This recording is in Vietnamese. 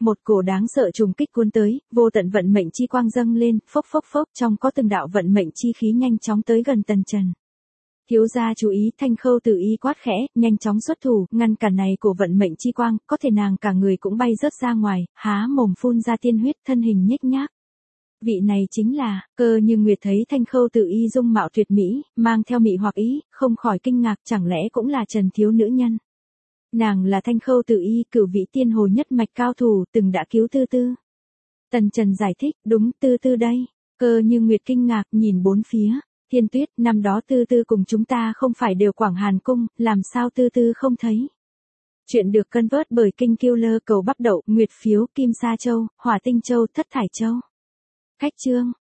một cổ đáng sợ trùng kích cuốn tới, vô tận vận mệnh chi quang dâng lên, phốc phốc phốc, trong có từng đạo vận mệnh chi khí nhanh chóng tới gần Tần Trần. Thiếu gia chú ý, Thanh Khâu Tử Y quát khẽ, nhanh chóng xuất thủ, ngăn cản này của vận mệnh chi quang, có thể nàng cả người cũng bay rớt ra ngoài, há mồm phun ra tiên huyết, thân hình nhếch nhác. Vị này chính là, Cơ Như Nguyệt thấy Thanh Khâu Tử Y dung mạo tuyệt mỹ, mang theo mị hoặc ý, không khỏi kinh ngạc, chẳng lẽ cũng là Trần thiếu nữ nhân. Nàng là Thanh Khâu Tử Y, cửu vị tiên hồ nhất mạch cao thủ, từng đã cứu Tư Tư. Tần Trần giải thích, đúng, Tư Tư đây. Cơ Như Nguyệt kinh ngạc, nhìn bốn phía. Thiên Tuyết, năm đó Tư Tư cùng chúng ta không phải đều Quảng Hàn Cung, làm sao Tư Tư không thấy. Chuyện được cân vớt bởi Kinh Killer cầu bắp đậu, Nguyệt phiếu, Kim Sa Châu, Hỏa Tinh Châu, Thất Thải Châu. Khách chương.